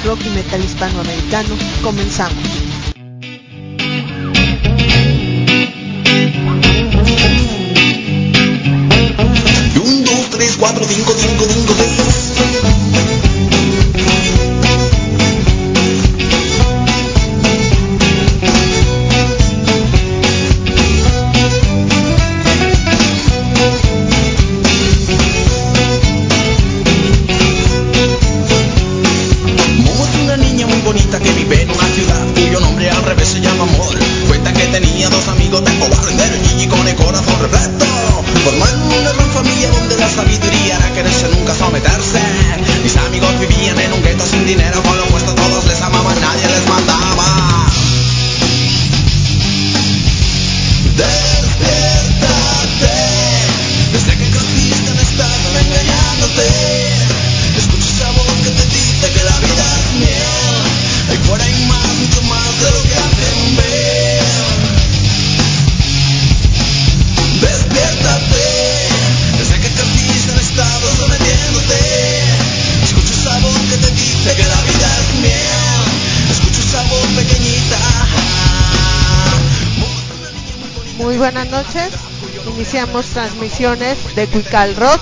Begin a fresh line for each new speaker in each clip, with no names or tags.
rock y metal hispanoamericano. Comenzamos.
1, 2, 3, 4, 5, 5, 5, 6.
Buenas noches, iniciamos transmisiones de Cuical Rock.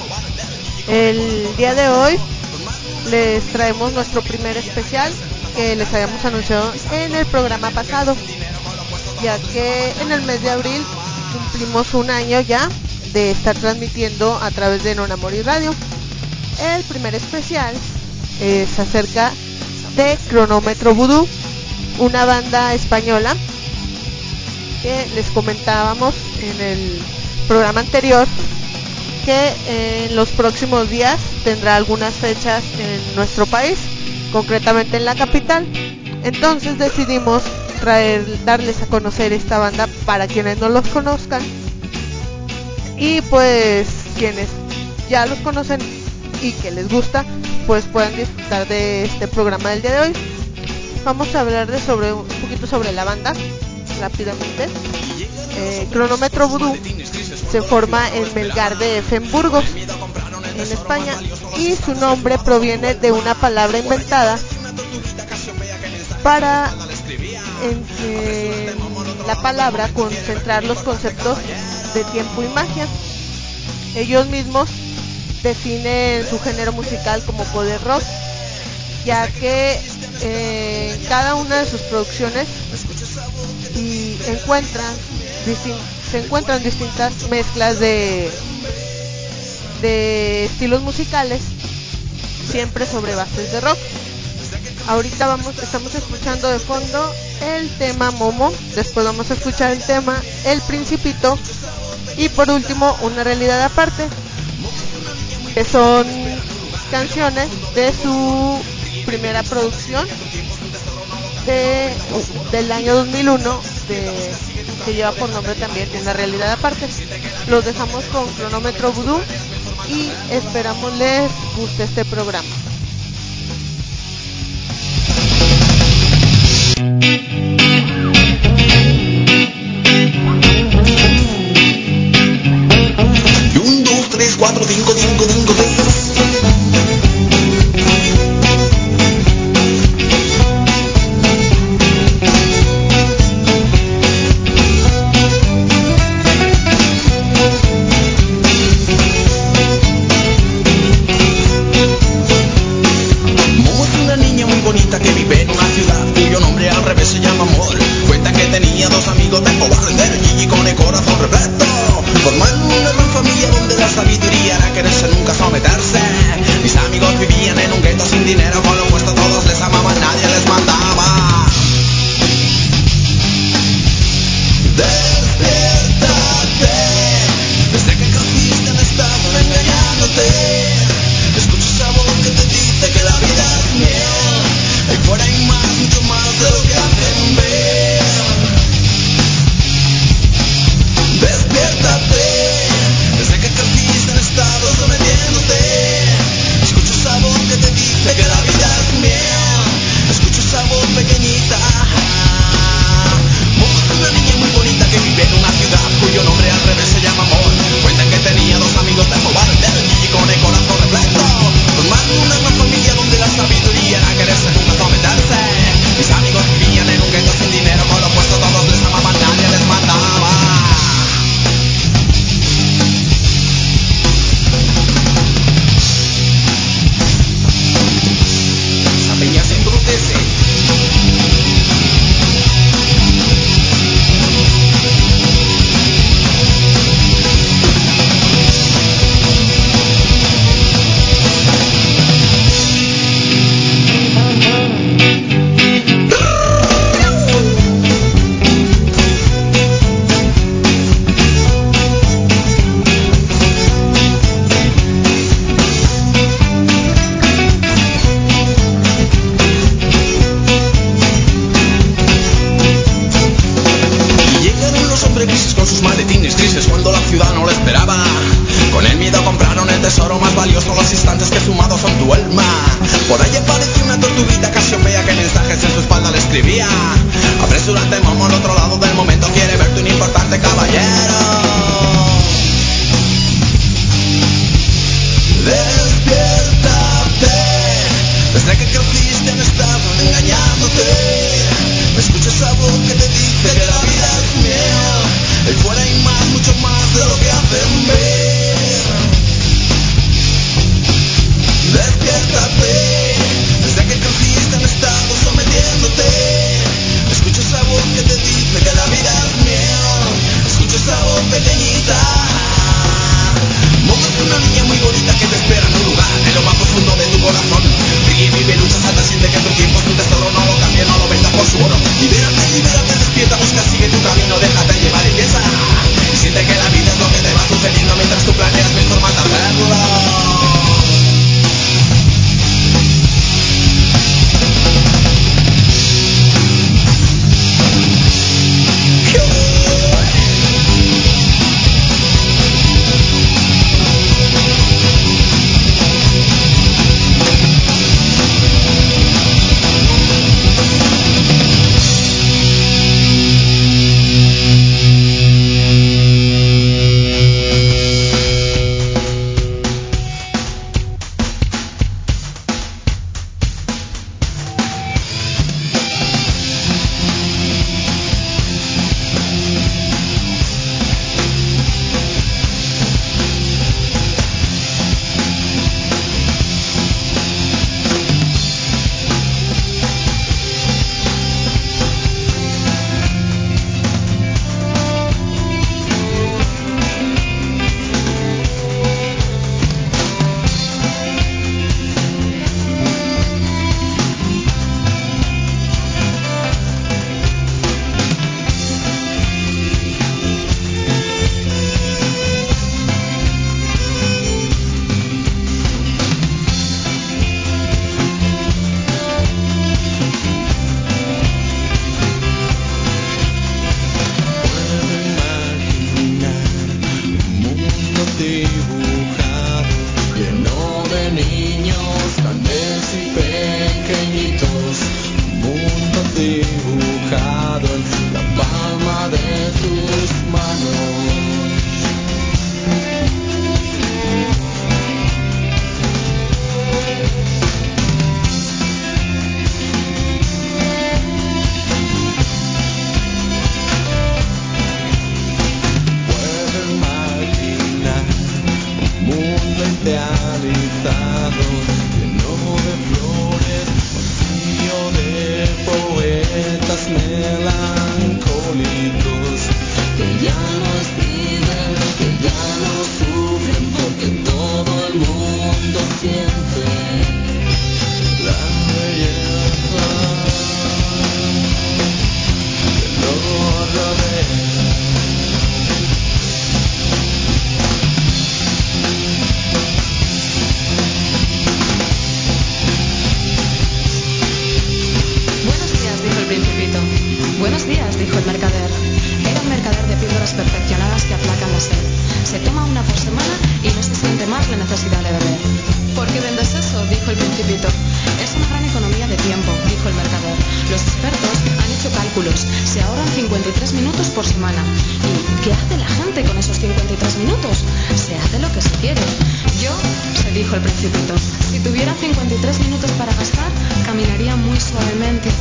El día de hoy les traemos nuestro primer especial que les habíamos anunciado en el programa pasado, ya que en el mes de abril cumplimos un año ya de estar transmitiendo a través de Non Amor y Radio. El primer especial es acerca de Cronómetro Voodoo, una banda española que les comentábamos en el programa anterior que en los próximos días tendrá algunas fechas en nuestro país, concretamente en la capital. Entonces decidimos darles a conocer esta banda para quienes no los conozcan, y pues quienes ya los conocen y que les gusta pues puedan disfrutar de este programa del día de hoy. Vamos a hablar un poquito sobre la banda rápidamente. Cronómetro Voodoo se forma en Melgar de F en Burgos, en España, y su nombre proviene de una palabra inventada para la palabra concentrar los conceptos de tiempo y magia. Ellos mismos definen su género musical como poder rock, ya que cada una de sus producciones se encuentran distintas mezclas de estilos musicales, siempre sobre bases de rock. Ahorita estamos escuchando de fondo el tema Momo, después vamos a escuchar el tema El Principito, y por último Una Realidad Aparte, que son canciones de su primera producción del año 2001, que lleva por nombre también Una Realidad Aparte. Los dejamos con Cronómetro Voodoo y esperamos les guste este programa.
Y 1, 2, 3, 4, 5, 5, 5, 6. Que la vida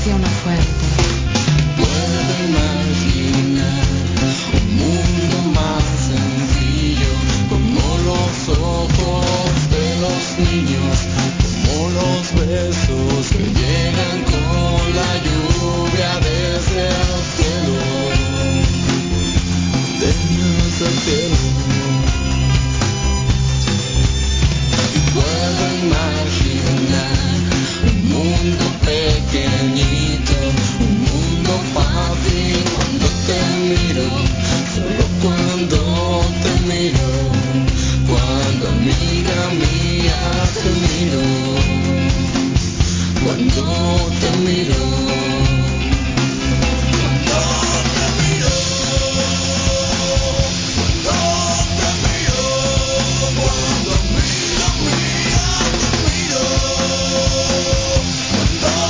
hacia una fuente.
Puedo imaginar un mundo más sencillo, como los ojos de los niños, como los besos que llegan con la lluvia desde el cielo, desde el cielo. Puedo imaginar un mundo pequeñito, un mundo fácil cuando te miro, solo cuando te miro, cuando amiga mía te miro, cuando te miro, cuando te miro, cuando te miro, cuando amiga mía te miro, cuando te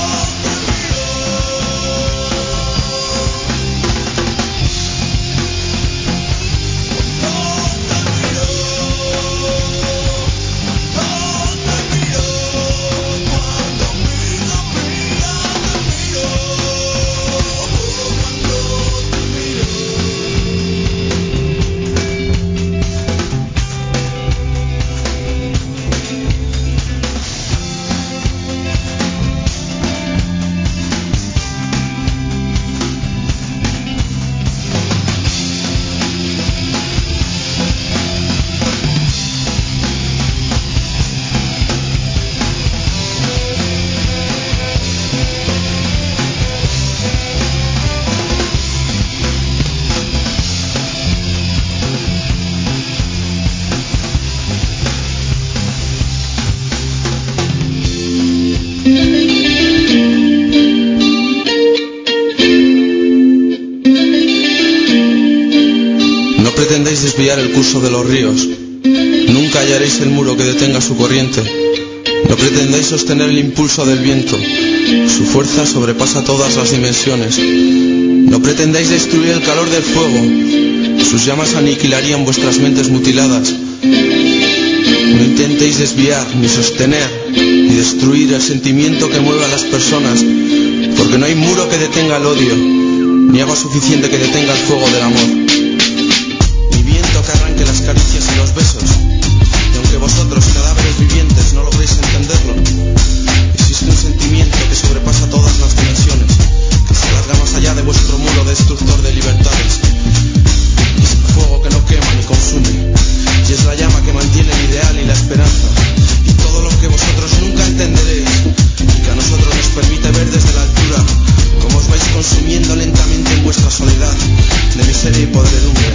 No pretendáis desviar el curso de los ríos, nunca hallaréis el muro que detenga su corriente. No pretendáis sostener el impulso del viento, su fuerza sobrepasa todas las dimensiones. No pretendáis destruir el calor del fuego, sus llamas aniquilarían vuestras mentes mutiladas. No intentéis desviar, ni sostener, ni destruir el sentimiento que mueve a las personas, porque no hay muro que detenga el odio, ni agua suficiente que detenga el fuego del amor. Que arranque las caricias y los besos, y aunque vosotros, cadáveres vivientes, no logréis entenderlo, existe un sentimiento que sobrepasa todas las dimensiones, que se alarga más allá de vuestro muro destructor de libertades. Y es el fuego que no quema ni consume, y es la llama que mantiene el ideal y la esperanza, y todo lo que vosotros nunca entenderéis, y que a nosotros nos permite ver desde la altura cómo os vais consumiendo lentamente en vuestra soledad de miseria y podredumbre.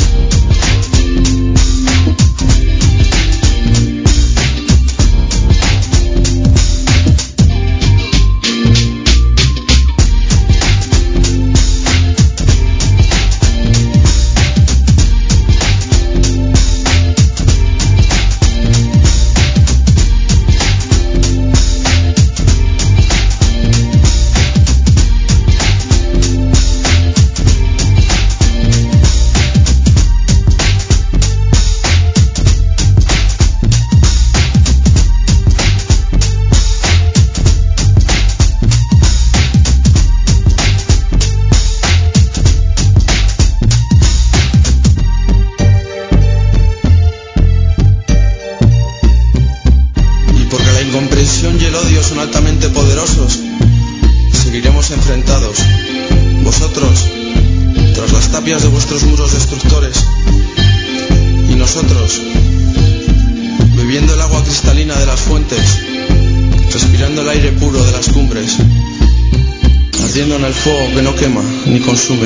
Fuego que no quema ni consume.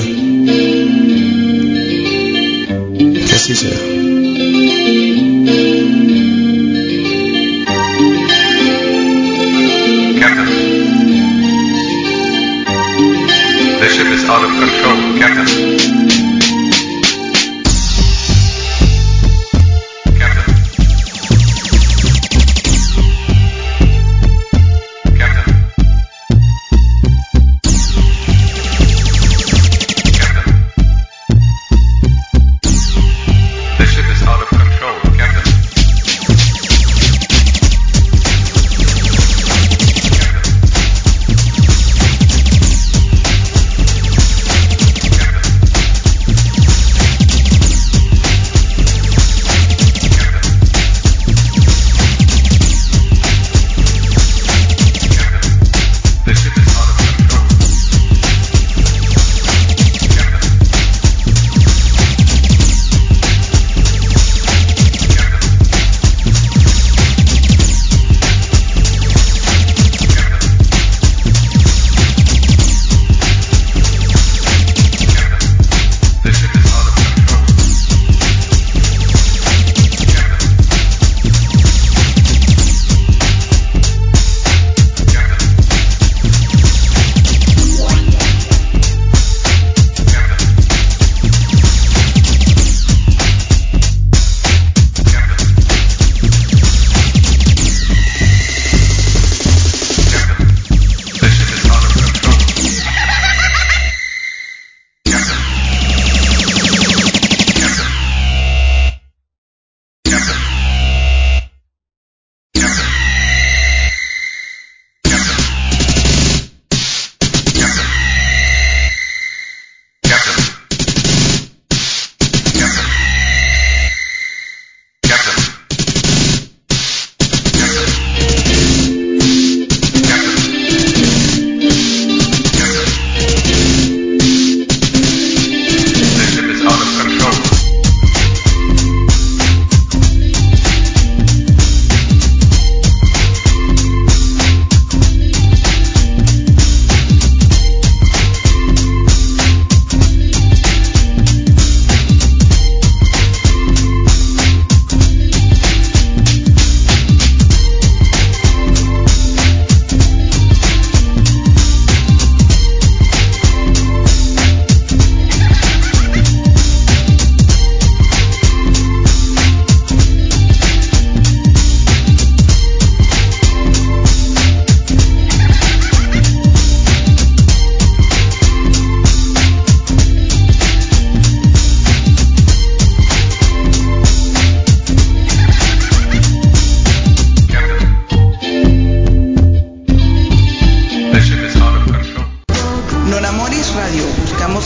Que así sea.
Captain. The ship is out of control, Captain.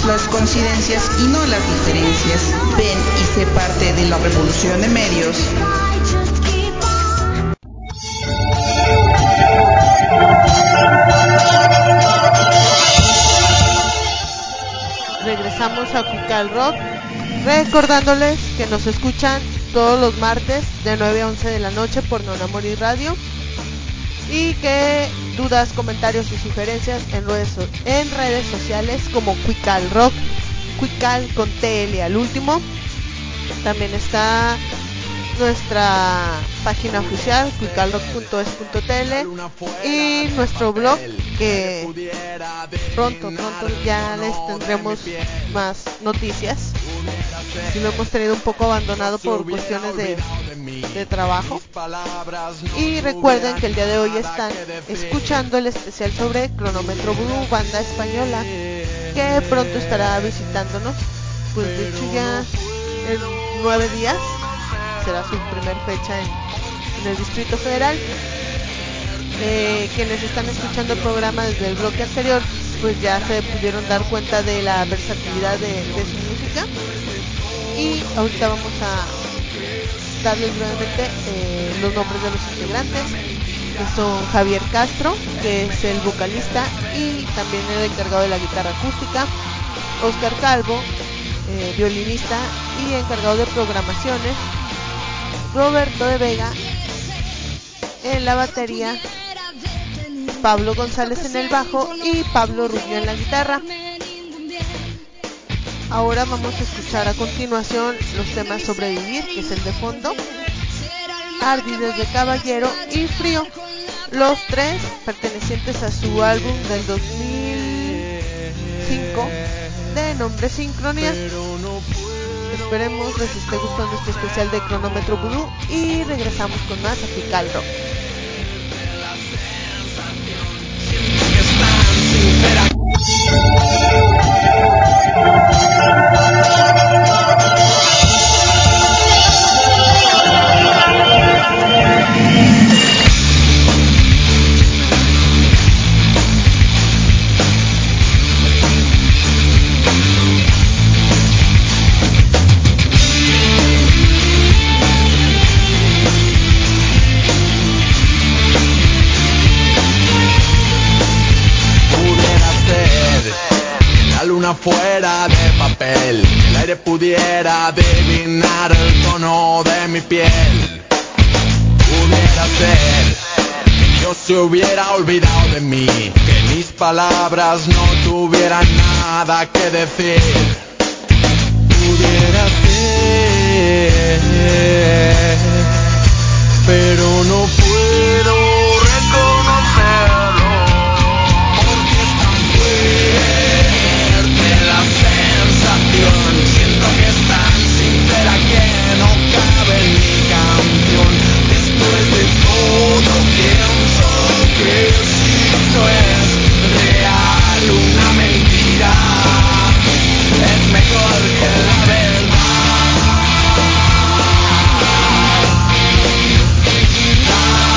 Busquemos las coincidencias y no las diferencias. Ven y sé parte de la revolución de medios.
Regresamos a Cuical Rock, recordándoles que nos escuchan todos los martes de 9 a 11 de la noche por Nona Morir Radio, y que dudas, comentarios y sugerencias en redes sociales como Cuical Rock, Cuical con TL al último. También está nuestra página oficial cuicalrock.es.tl y nuestro blog, que pronto ya les tendremos más noticias. Si lo hemos tenido un poco abandonado por cuestiones de trabajo. Y recuerden que el día de hoy están escuchando el especial sobre Cronómetro Voodoo, banda española, que pronto estará visitándonos. Pues de hecho ya en 9 días será su primer fecha en el Distrito Federal. Quienes están escuchando el programa desde el bloque anterior, pues ya se pudieron dar cuenta de la versatilidad de su música. Y ahorita vamos a darles brevemente los nombres de los integrantes, que son Javier Castro, que es el vocalista y también el encargado de la guitarra acústica, Oscar Calvo, violinista y encargado de programaciones, Roberto de Vega en la batería, Pablo González en el bajo y Pablo Rubio en la guitarra. Ahora vamos a escuchar a continuación los temas Sobrevivir, que es el de fondo, Ardides de Caballero y Frío, los tres pertenecientes a su álbum del 2005 de nombre Sincronía. Esperemos les esté gustando este especial de Cronómetro Voodoo y regresamos con más a Cuical Rock.
Fuera de papel, el aire pudiera adivinar el tono de mi piel. Pudiera ser que Dios se hubiera olvidado de mí, que mis palabras no tuvieran nada que decir. Pudiera ser, pero no puedo reconocerlo, porque es tan fuerte la sensación. Siento que es tan sincera que no cabe en mi canción. Después de todo pienso que si no es real una mentira, es mejor que la verdad.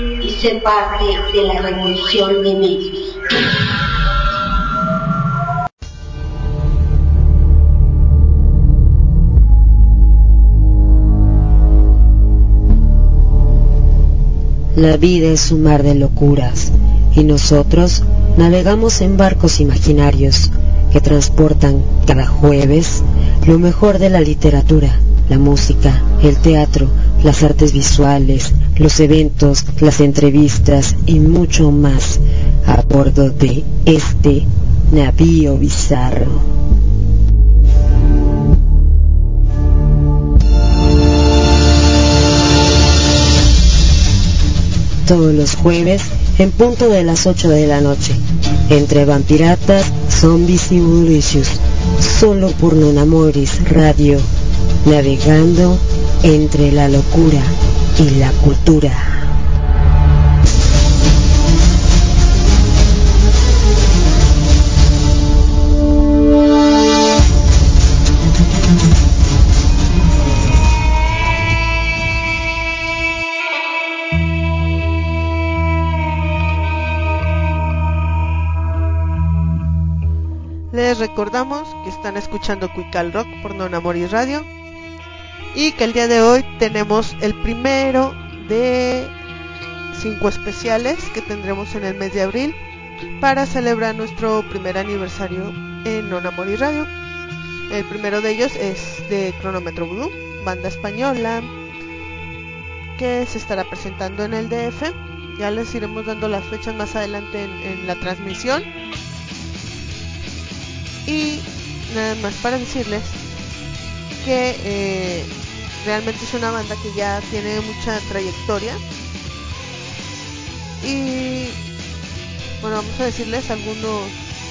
y sé parte de la revolución de medios.
La vida es un mar de locuras y nosotros navegamos en barcos imaginarios que transportan cada jueves lo mejor de la literatura, la música, el teatro, las artes visuales, los eventos, las entrevistas y mucho más a bordo de este navío bizarro. Todos los jueves en punto de las 8 de la noche, entre vampiratas, zombies y bulicious, solo por Nonamoris Radio, navegando entre la locura y la cultura.
Les recordamos que están escuchando Cuical Rock por Nonamoris Radio y que el día de hoy tenemos el primero de 5 especiales que tendremos en el mes de abril para celebrar nuestro primer aniversario en Nonamoris Radio. El primero de ellos es de Cronómetro Voodoo, banda española que se estará presentando en el DF. Ya les iremos dando las fechas más adelante en la transmisión. Y nada más para decirles que realmente es una banda que ya tiene mucha trayectoria. Y bueno, vamos a decirles algunas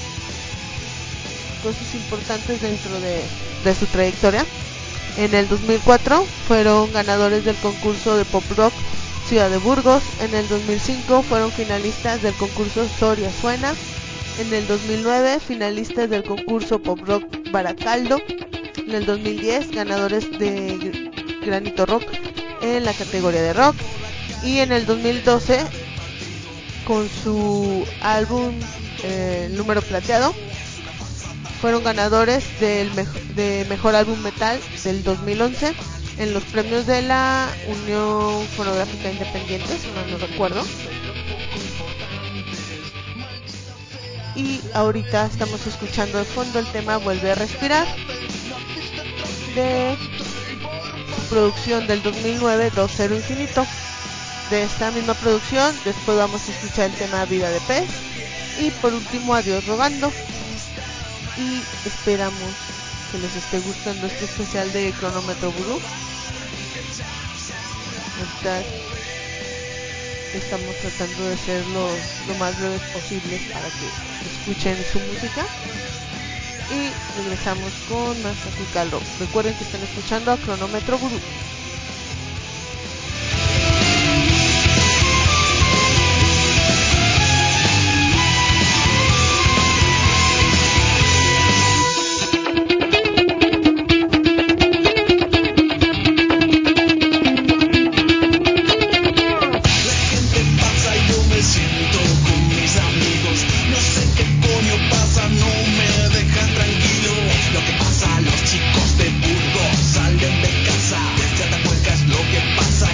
cosas importantes dentro de su trayectoria. En el 2004 fueron ganadores del concurso de pop rock Ciudad de Burgos. En el 2005 fueron finalistas del concurso Soria Suena. En el 2009 finalistas del concurso Pop Rock Baracaldo. En el 2010 ganadores de Granito Rock en la categoría de rock. Y en el 2012 con su álbum Número Plateado fueron ganadores de mejor álbum metal del 2011 en los premios de la Unión Fonográfica Independiente, si mal no recuerdo. Y ahorita estamos escuchando de fondo el tema Vuelve a Respirar de su producción del 2009 2-0 Infinito. De esta misma producción después vamos a escuchar el tema Vida de Pez y por último Adiós Rogando. Y esperamos que les esté gustando este especial de Cronómetro Voodoo. Ahorita estamos tratando de ser lo más breves posibles para que escuchen su música y regresamos con más Cuical Rock. Recuerden que están escuchando a Cronómetro Voodoo.
Los chicos de Burgos salen de casa. Ya te acuerdas lo que pasa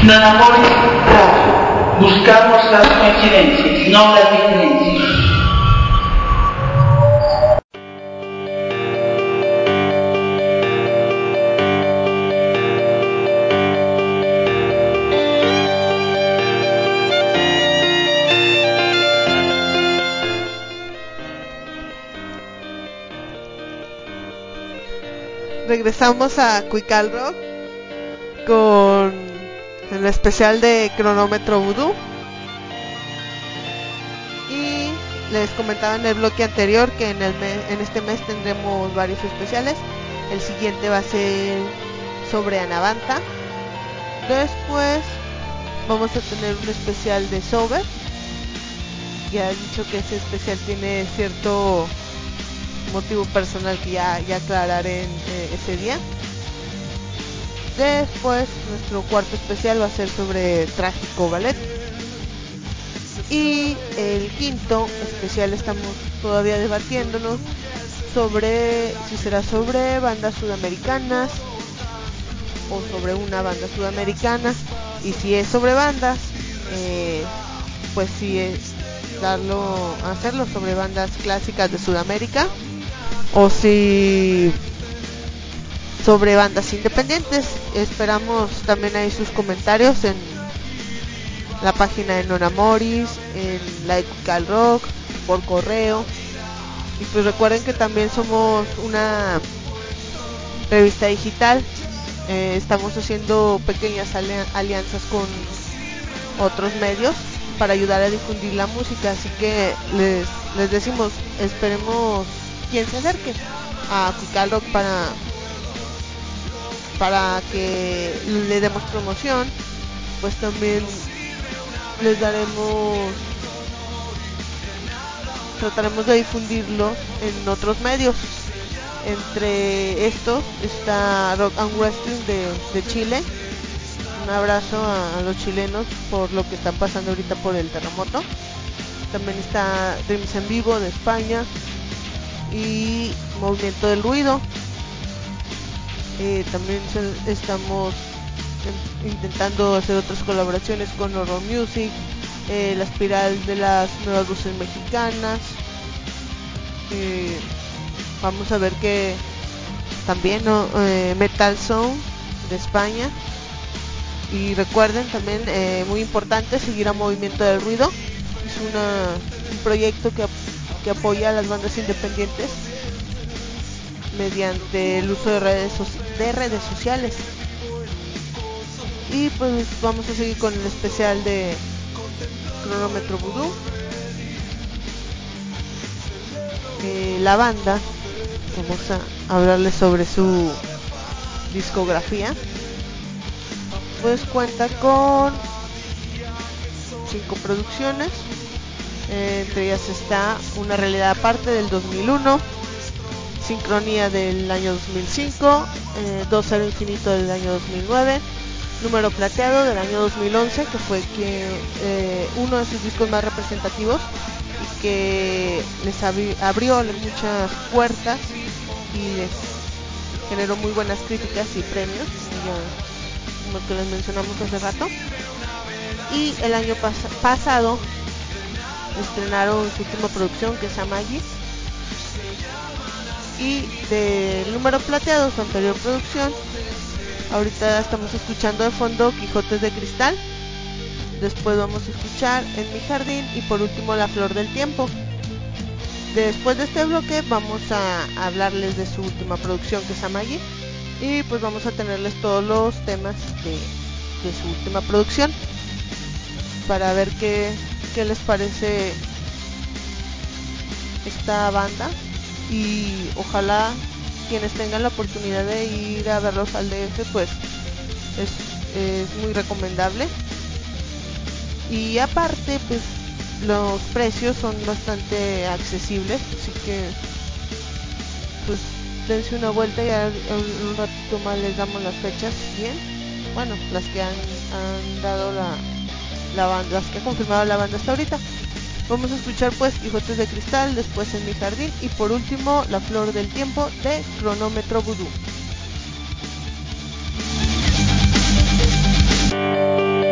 Nonamoris Radio. Buscamos las coincidencias, no las diferencias.
Regresamos a Cuical Rock con el especial de Cronómetro Vudú. Y les comentaba en el bloque anterior que en este mes tendremos varios especiales. El siguiente va a ser sobre Anavanta. Después vamos a tener un especial de Sober. Ya he dicho que ese especial tiene cierto motivo personal que ya aclararé en ese día. Después nuestro cuarto especial va a ser sobre Trágico Ballet. Y el quinto especial estamos todavía debatiéndonos sobre si será sobre bandas sudamericanas o sobre una banda sudamericana. Y si es sobre bandas, pues sí es hacerlo sobre bandas clásicas de Sudamérica, o si sobre bandas independientes. Esperamos también ahí sus comentarios en la página de Nonamoris, en la de Cuical Rock, por correo. Y pues recuerden que también somos una revista digital. Estamos haciendo pequeñas alianzas con otros medios para ayudar a difundir la música, así que les decimos, esperemos quien se acerque a Cuical Rock para que le demos promoción. Pues también trataremos de difundirlo en otros medios. Entre estos está Rock and Wrestling de Chile. Un abrazo a los chilenos por lo que están pasando ahorita por el terremoto. También está Dreams en Vivo de España y Movimiento del Ruido. También estamos intentando hacer otras colaboraciones con Horror Music, La Espiral de las Nuevas Voces Mexicanas. Vamos a ver que también Metal Zone de España. Y recuerden también, muy importante, seguir a Movimiento del Ruido. Es un proyecto que apoya a las bandas independientes mediante el uso de redes sociales. Y pues vamos a seguir con el especial de Cronómetro Vudú. La banda, vamos a hablarles sobre su discografía. Pues cuenta con 5 producciones, entre ellas está Una Realidad Aparte del 2001, Sincronía del año 2005, 2-0 Infinito del año 2009, Número Plateado del año 2011, que fue uno de sus discos más representativos y que les abrió muchas puertas y les generó muy buenas críticas y premios, como el que les mencionamos hace rato. Y el año pasado estrenaron su última producción, que es Amagi. Y del Número Plateado, su anterior producción, ahorita estamos escuchando de fondo Quijotes de Cristal. Después vamos a escuchar En mi jardín y por último La Flor del Tiempo. Después de este bloque vamos a hablarles de su última producción, que es Amagi, y pues vamos a tenerles todos los temas de su última producción para ver qué les parece esta banda. Y ojalá quienes tengan la oportunidad de ir a verlos al DF, pues es muy recomendable. Y aparte, pues los precios son bastante accesibles, así que pues dense una vuelta y un ratito más les damos las fechas bien. Bueno, las que han dado la banda, las que ha confirmado la banda hasta ahorita. Vamos a escuchar pues Quijotes de Cristal, después En mi jardín y por último La Flor del Tiempo de Cronómetro Vudú.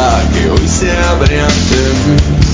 puerta que hoy se abre ante mí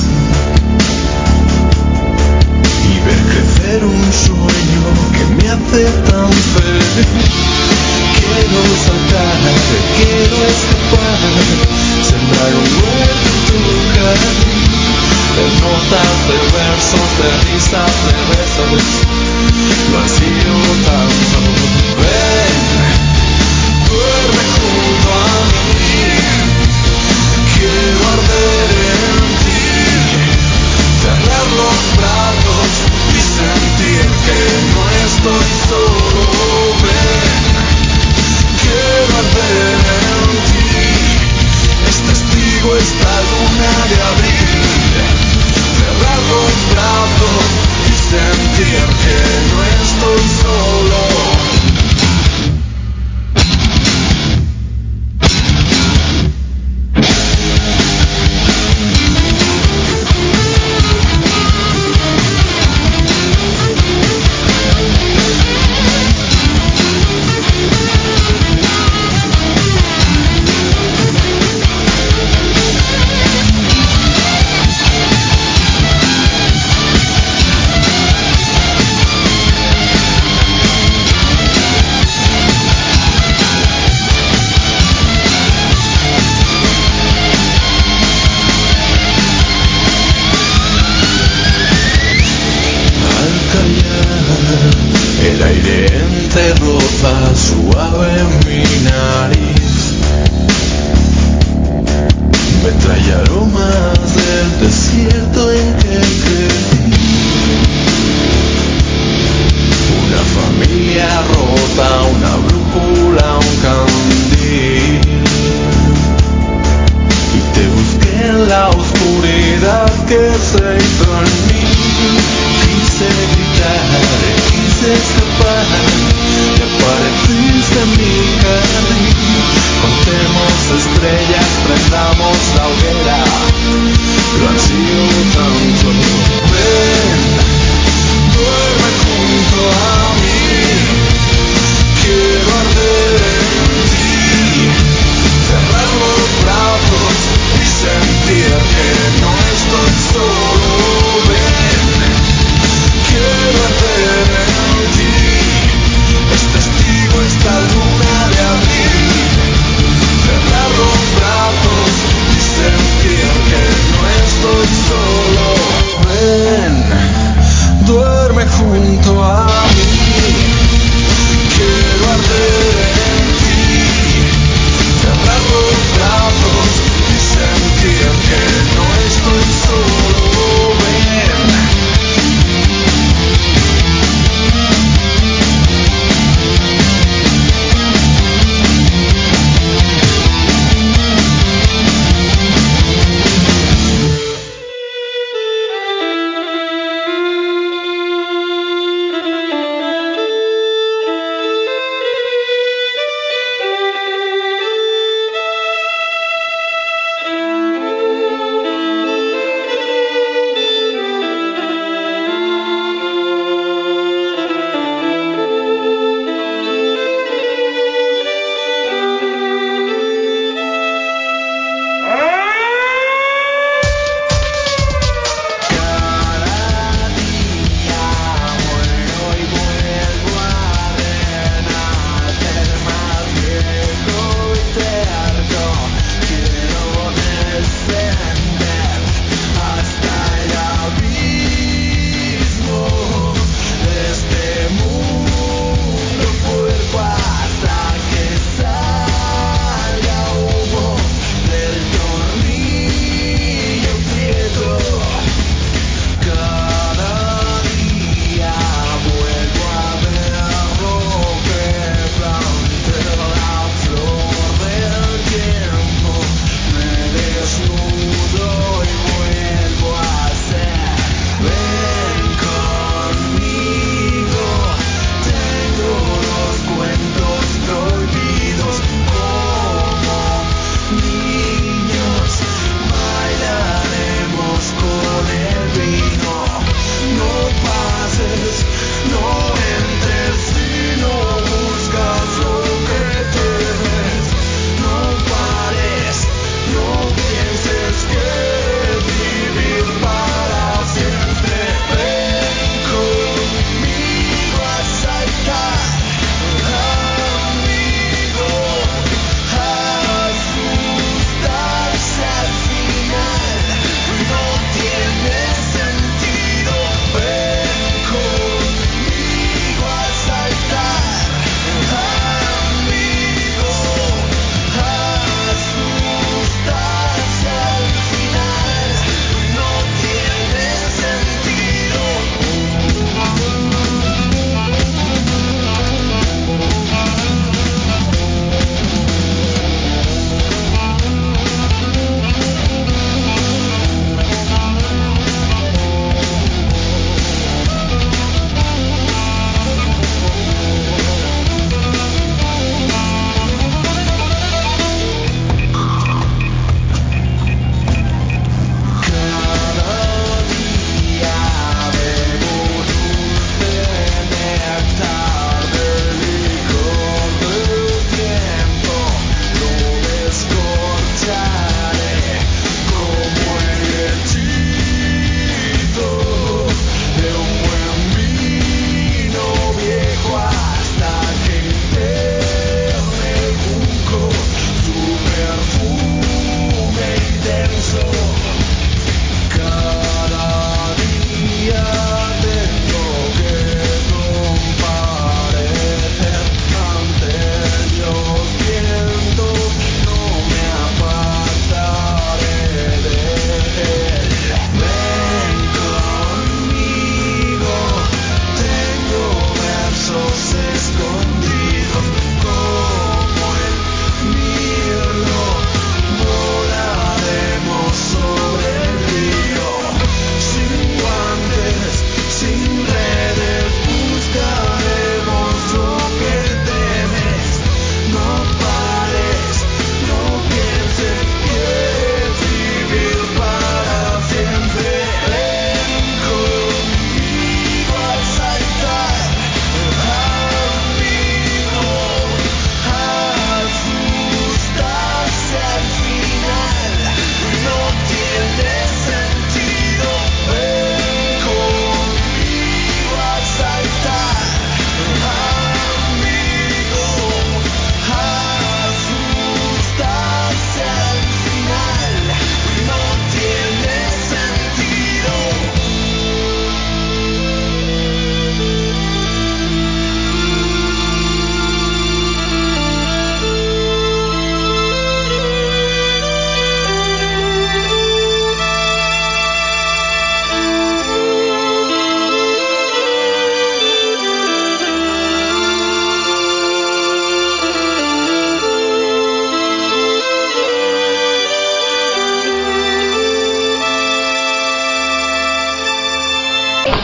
y ver crecer un sueño que me hace tan feliz. Quiero saltar, quiero escapar, sembrar un huerto en tu jardín, de notas, de versos, de risas, de besos, lo ansío tanto. Ven, duerme junto a mí, quiero arder en ti, cerrar los brazos y sentir que no estoy solo. Ven, quiero arder en ti, es testigo esta luna de abril, cerrar los brazos y sentir que no estoy solo. El aire entreroza suave mi nariz, me trae aromas del desierto en que crecí. Una familia rota, una brújula, un candil, y te busqué en la oscuridad que se hizo en mí. Quise gritar, quise escapar, y apareciste en mi jardín. Contemos estrellas, prendamos la hoguera, lo ansío tanto. Ven, duerme junto a mí, quiero arder en ti, cerrar los brazos y sentir que no estoy solo.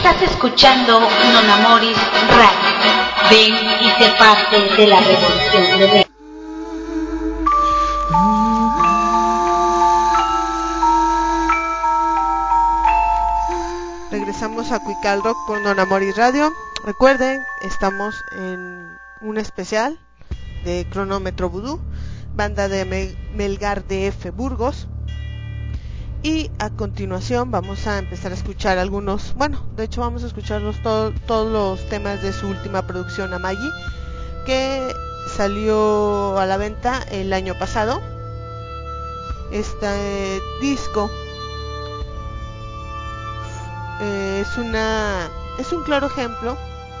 Estás escuchando Non Amoris Radio. Ven y sé parte de la revolución de México.
Regresamos a Cuical Rock por Non Amoris Radio. Recuerden, estamos en un especial de Cronómetro Vudú, banda de Melgar DF Burgos. Y a continuación vamos a empezar a escuchar algunos, de hecho vamos a escuchar todos los temas de su última producción, Amagi, que salió a la venta el año pasado. Este disco es un claro ejemplo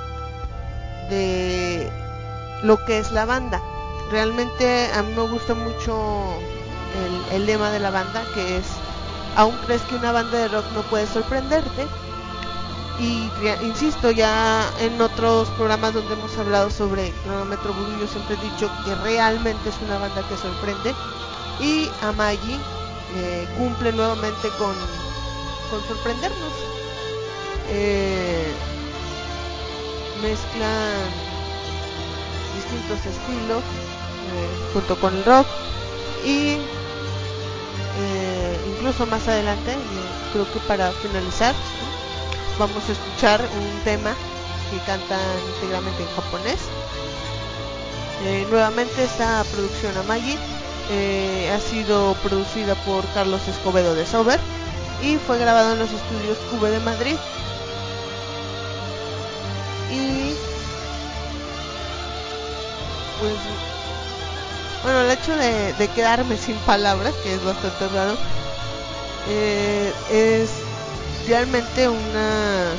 de lo que es la banda. Realmente a mí me gusta mucho el lema de la banda, que es: aún crees que una banda de rock no puede sorprenderte. Y insisto, ya en otros programas donde hemos hablado sobre Cronómetro Vudú, yo siempre he dicho que realmente es una banda que sorprende, y Amagi cumple nuevamente con sorprendernos. Mezclan distintos estilos junto con el rock, y incluso más adelante, creo que para finalizar, vamos a escuchar un tema que cantan íntegramente en japonés. Nuevamente esta producción Amagi ha sido producida por Carlos Escobedo de Sober y fue grabado en los estudios Cube de Madrid. Y pues el hecho de quedarme sin palabras, que es bastante raro, es realmente una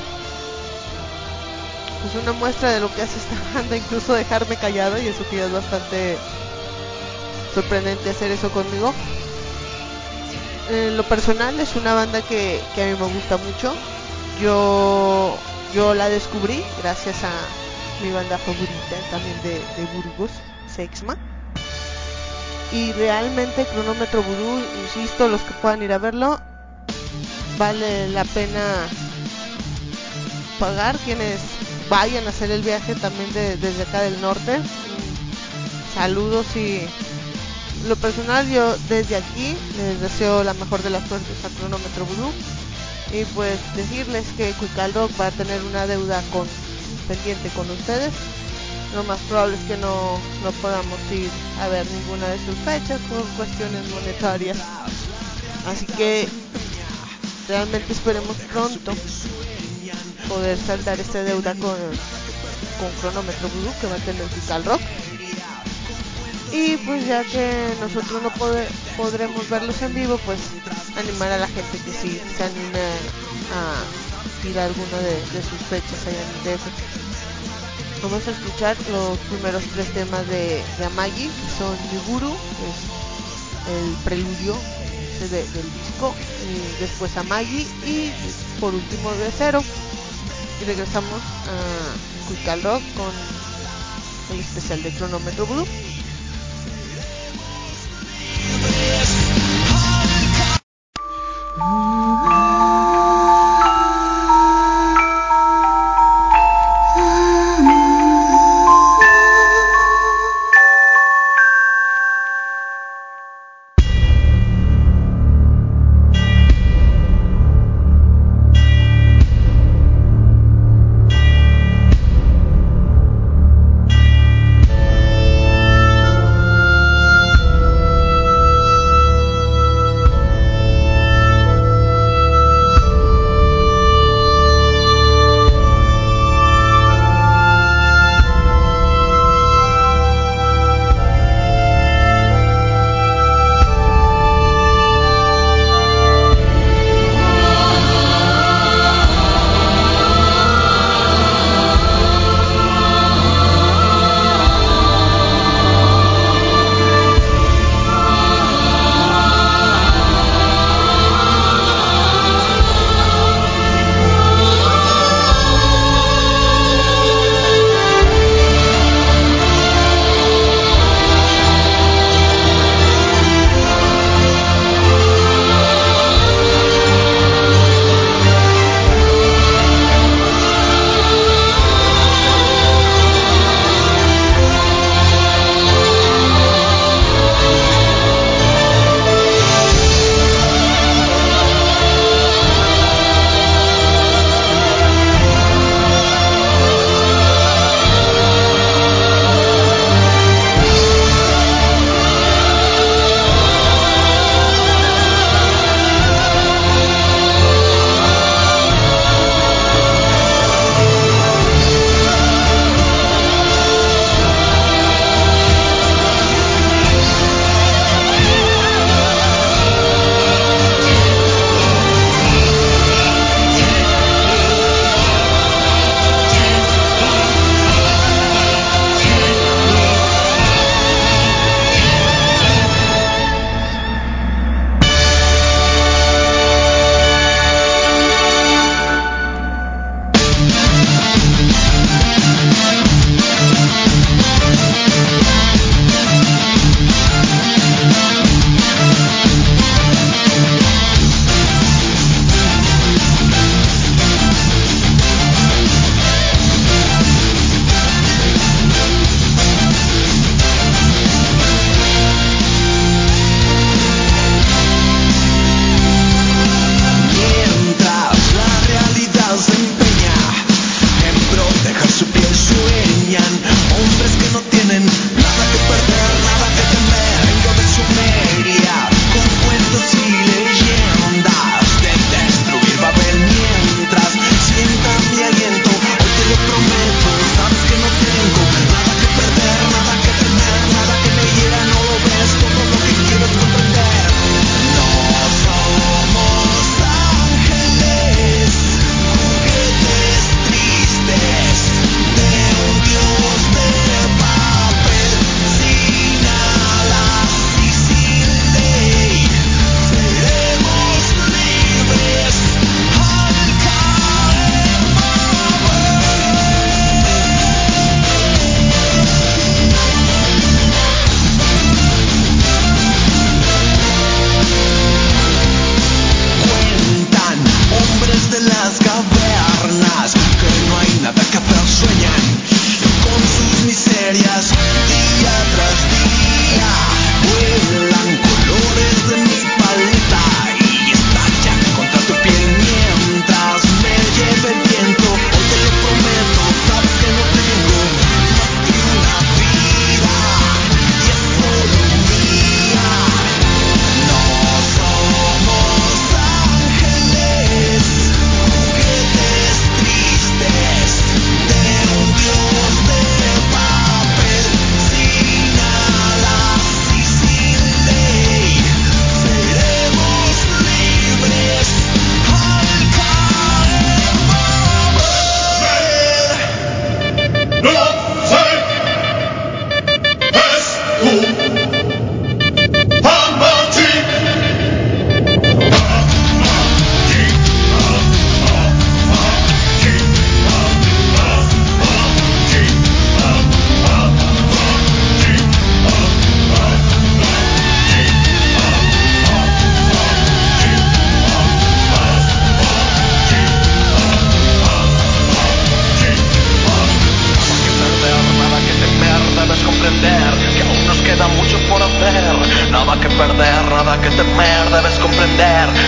muestra de lo que hace esta banda, incluso dejarme callado, y eso que ya es bastante sorprendente hacer eso conmigo. En lo personal es una banda que a mí me gusta mucho. Yo la descubrí gracias a mi banda favorita también de Burgos, Sexma. Y realmente Cronómetro Vudú, insisto, los que puedan ir a verlo, vale la pena pagar. Quienes vayan a hacer el viaje también desde acá del norte, saludos. Y lo personal, yo desde aquí les deseo la mejor de las suertes a Cronómetro Vudú, y pues decirles que Cuical Rock va a tener una deuda pendiente con ustedes. Lo más probable es que no podamos ir a ver ninguna de sus fechas por cuestiones monetarias, así que realmente esperemos pronto poder saldar esta deuda con Cronómetro Vudú, que va a tener Cuical Rock. Y pues ya que nosotros no podremos verlos en vivo, pues animar a la gente que sí se anime a ir a alguna de sus fechas allá en el DF. Vamos a escuchar los primeros 3 temas de Amagi, que son Niburu, que es el preludio del disco, y después Amagi, y por último de Cero. Y regresamos a Cuical Rock con el especial de Cronómetro Vudú.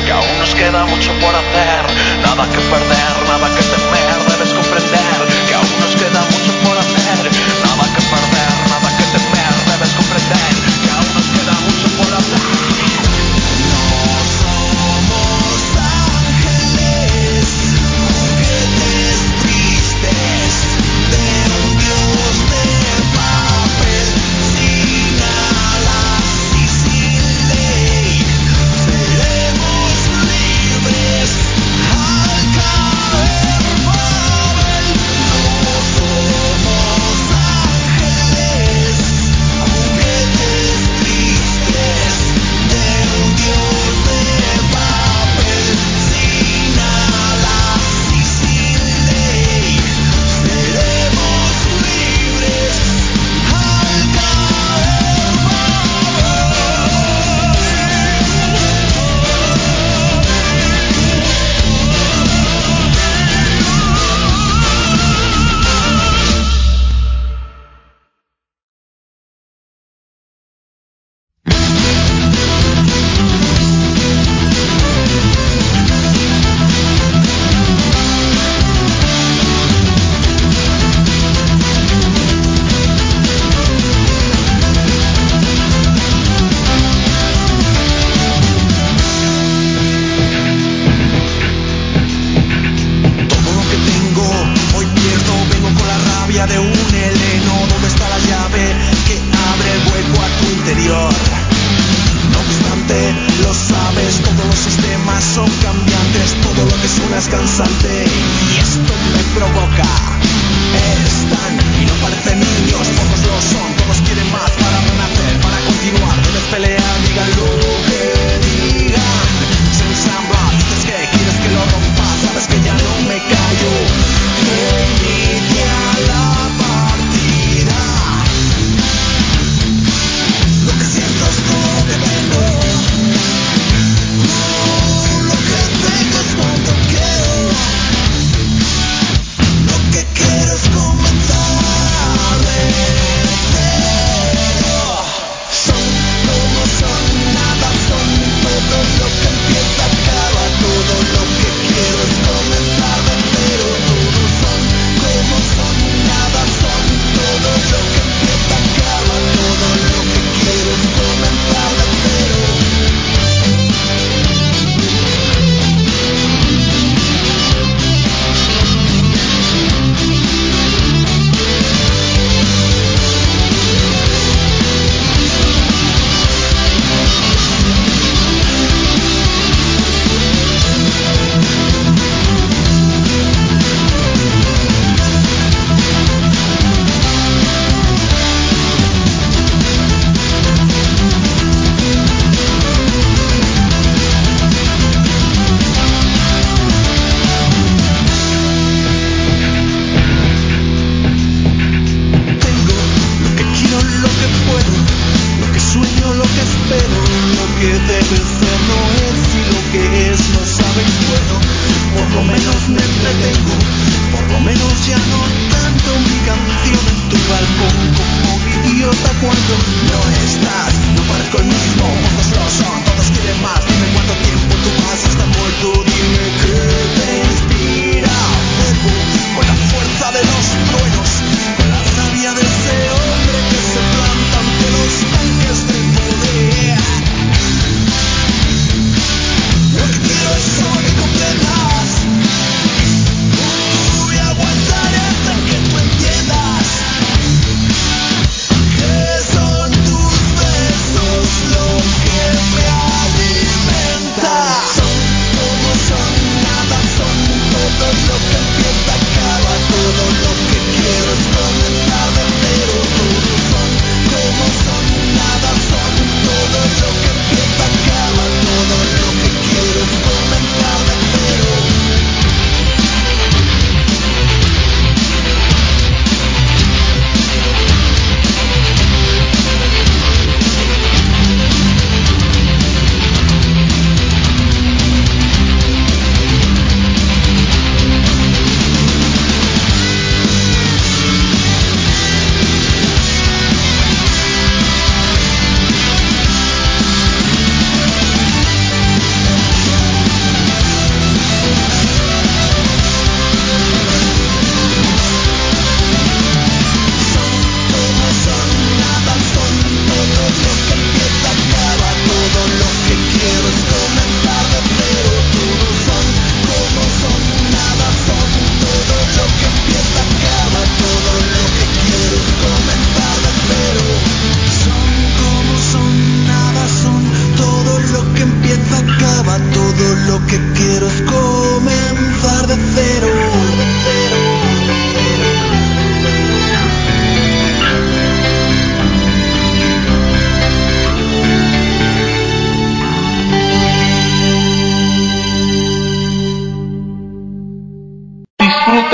que aún nos queda mucho por hacer. Nada que perder, nada que temer, debes comprender que aún nos queda mucho por hacer. Nada que perder, nada que temer, debes comprender que aún nos queda mucho por hacer. No somos ángeles, juguetes tristes de un dios de papel, sin alas y sin ley. Seremos libres al caer por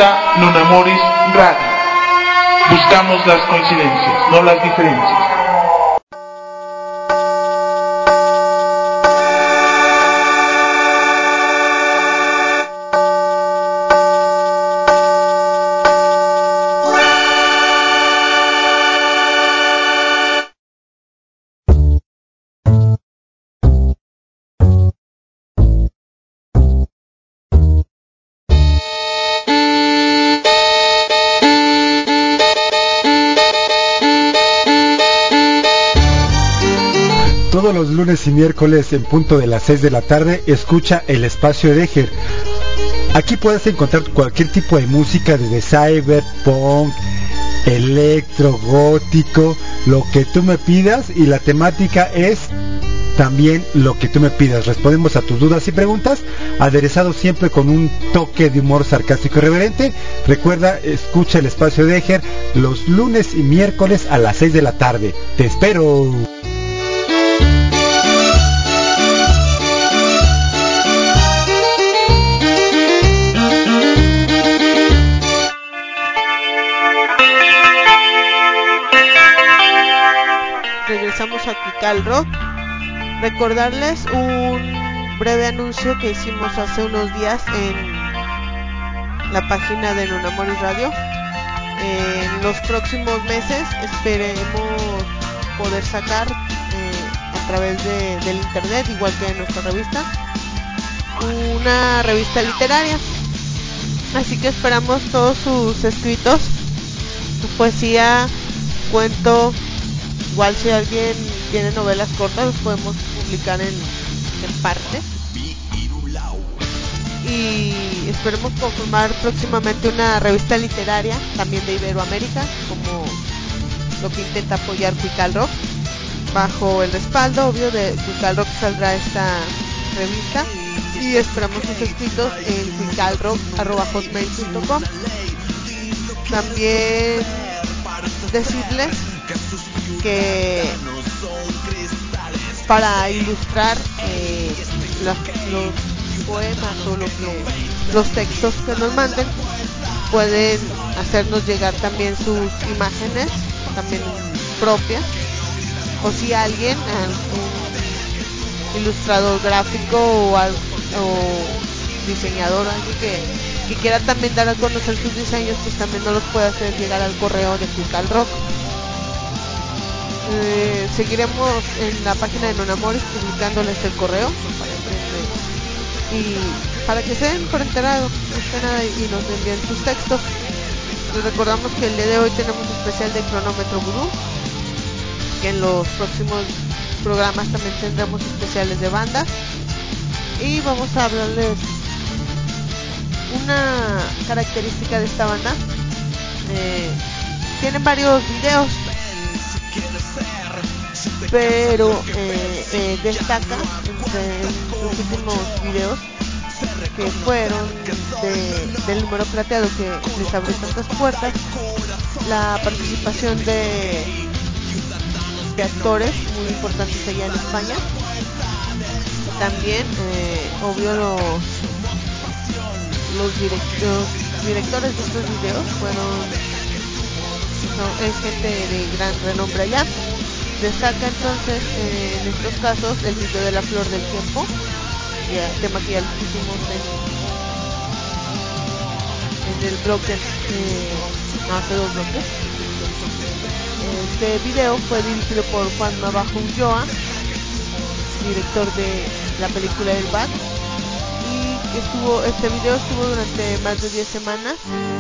Sintoniza Nunamoris Radio. Buscamos las coincidencias, no las diferencias.
Todos los lunes y miércoles en punto de las 6 de la tarde escucha el espacio de Eger. Aquí puedes encontrar cualquier tipo de música desde cyberpunk, electro, gótico, lo que tú me pidas, y la temática es también lo que tú me pidas. Respondemos a tus dudas y preguntas, aderezado siempre con un toque de humor sarcástico y reverente. Recuerda, escucha el espacio de Eger los lunes y miércoles a las 6 de la tarde. ¡Te espero!
Regresamos a Cuical Rock. Recordarles un breve anuncio que hicimos hace unos días en la página de Nunamoris Radio. En los próximos meses esperemos poder sacar a través del internet, igual que en nuestra revista, una revista literaria. Así que esperamos todos sus escritos, su poesía, cuento. Igual si alguien tiene novelas cortas, los podemos publicar en partes. Y esperemos conformar próximamente una revista literaria, también de Iberoamérica, como lo que intenta apoyar Cuical Rock. Bajo el respaldo, obvio, de Cuical Rock saldrá esta revista. Y esperamos sus escritos en cuicalrock@hotmail.com. También decirles que para ilustrar los poemas o los textos que nos manden, pueden hacernos llegar también sus imágenes, también propias, o si alguien, un ilustrador gráfico o diseñador, alguien que quiera también dar a conocer sus diseños, pues también nos los puede hacer llegar al correo de Cuical Rock. Seguiremos en la página de Nunamoris publicándoles el correo para que se den por enterado y nos envíen sus textos. Les recordamos que el día de hoy tenemos un especial de Cronómetro Gurú, que en los próximos programas también tendremos especiales de bandas, y vamos a hablarles una característica de esta banda. Tienen varios videos, pero destaca entre los últimos videos que fueron del número plateado, que les abrió tantas puertas, la participación de actores muy importantes allá en España. También obvio los directores de estos videos es gente de gran renombre allá. Destaca entonces en estos casos el video de La Flor del Tiempo, tema que ya lo pusimos en el bloque hace 2 bloques. Este video fue dirigido por Juan Navajo Ulloa, director de la película El Bat, y este video estuvo durante más de 10 semanas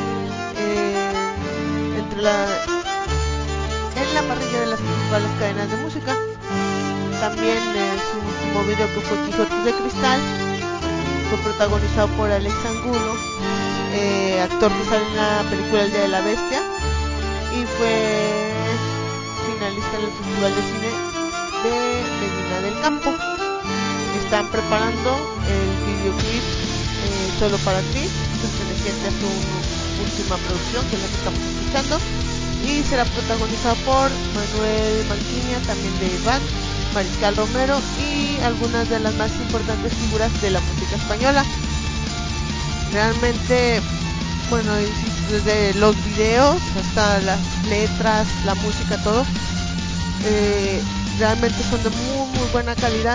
en la parrilla de las principales cadenas de música. También su último video, que fue Quijotes de Cristal, fue protagonizado por Alex Angulo, actor que sale en la película El Día de la Bestia, y fue finalista en el Festival de Cine de Medina del Campo. Están preparando el videoclip Solo para ti, perteneciente a su última producción, que es la que estamos escuchando, y será protagonizado por Manuel Manquiña, también de Iván, Mariscal Romero y algunas de las más importantes figuras de la música española. Realmente bueno, desde los videos hasta las letras, la música, todo, realmente son de muy buena calidad.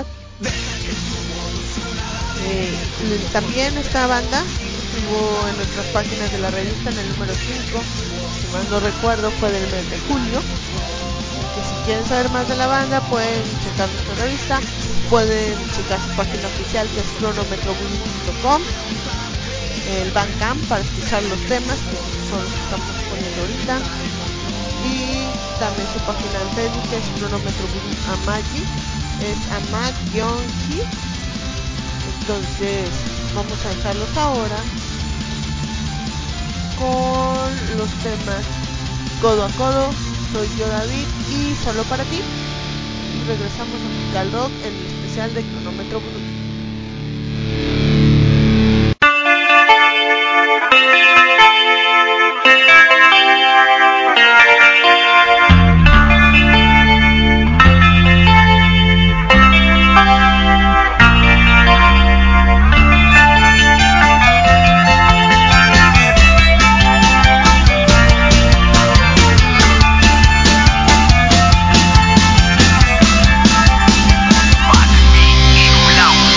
También esta banda estuvo en nuestras páginas de la revista en el número 5, si mal no recuerdo fue del mes de julio. Que si quieren saber más de la banda pueden checar nuestra revista, pueden checar su página oficial que es cronometroblues.com, el Bandcamp para escuchar los temas que son los que estamos poniendo ahorita, y también su página en Facebook que es Cronómetro Blues Amagi, es Amag-G. Entonces vamos a dejarlos ahora con los temas Codo a Codo, Soy Yo David y Solo para Ti, y regresamos a Cuical Rock en el especial de Cronómetro Blues.
Lounge.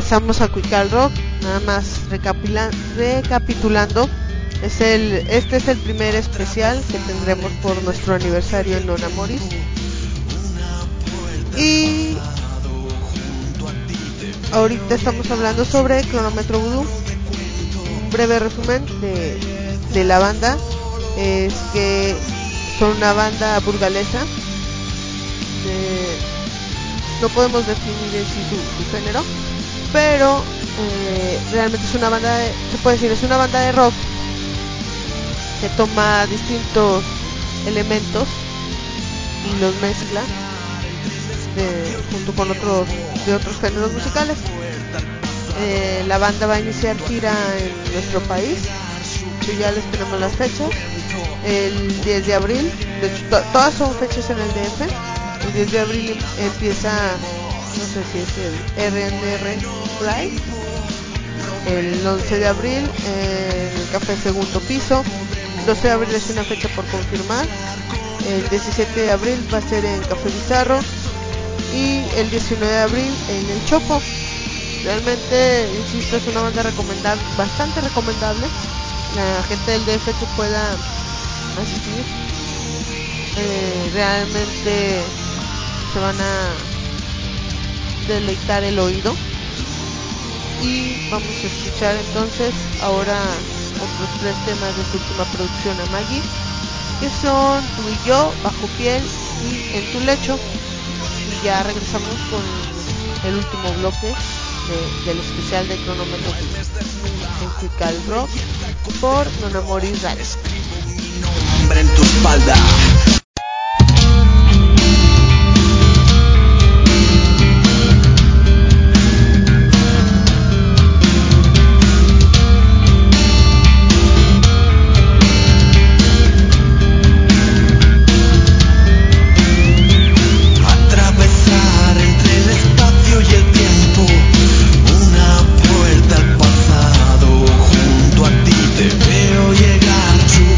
regresamos a Cuical Rock. Nada más recapitulando, este es el primer especial que tendremos por nuestro aniversario en Non Amoris. Y ahorita estamos hablando sobre Cronómetro Voodoo. Un breve resumen de la banda es que son una banda burgalesa. No podemos definir en sí su género, pero realmente es una banda se puede decir, es una banda de rock que toma distintos elementos y los mezcla junto con otros géneros musicales. La banda va a iniciar gira en nuestro país, que ya les tenemos las fechas. El 10 de abril, de hecho todas son fechas en el DF. El 10 de abril empieza, no sé si es el RNR Live. El 11 de abril en el Café Segundo Piso. El 12 de abril es una fecha por confirmar. El 17 de abril va a ser en Café Bizarro. Y el 19 de abril en El Chopo. Realmente, insisto, es una banda recomendable, bastante recomendable. La gente del DF que pueda asistir, realmente se van a deleitar el oído. Y vamos a escuchar entonces ahora otros 3 temas de su última producción, Amagi, que son Tú y Yo, Bajo Piel y En Tu Lecho. Y ya regresamos con el último bloque del especial de Cronómetro en Cuical Rock por Non Amoris Radio.
Nombre en tu espalda. Atravesar entre el espacio y el tiempo, una puerta al pasado. Junto a ti te veo llegar.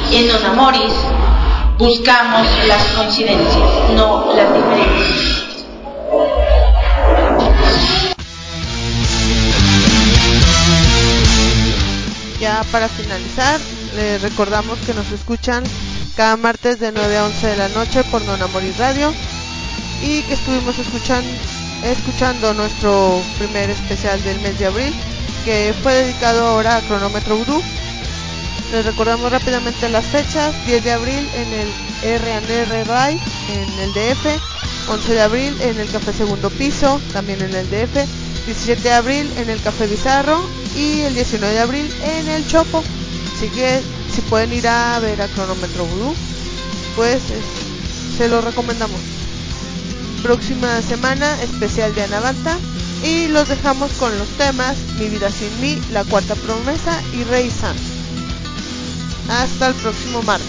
En Non Amoris buscamos las coincidencias, no las diferencias.
Ya para finalizar, les recordamos que nos escuchan cada martes de 9 a 11 de la noche por Non Amoris Radio y que estuvimos escuchando nuestro primer especial del mes de abril, que fue dedicado ahora a Cronómetro Vudú. Les recordamos rápidamente las fechas: 10 de abril en el R&R Rai en el DF, 11 de abril en el Café Segundo Piso, también en el DF, 17 de abril en el Café Bizarro y el 19 de abril en el Chopo. Así que si pueden ir a ver a Cronómetro Vudú, pues se lo recomendamos. Próxima semana especial de Anavanta y los dejamos con los temas Mi Vida Sin Mí, La Cuarta Promesa y Rey San. Hasta el próximo martes.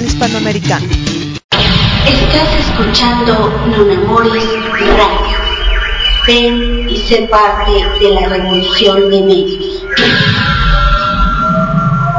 Digital Hispanoamericano.
Estás escuchando Nonamoris Radio. Ven y sé parte de la revolución de medios.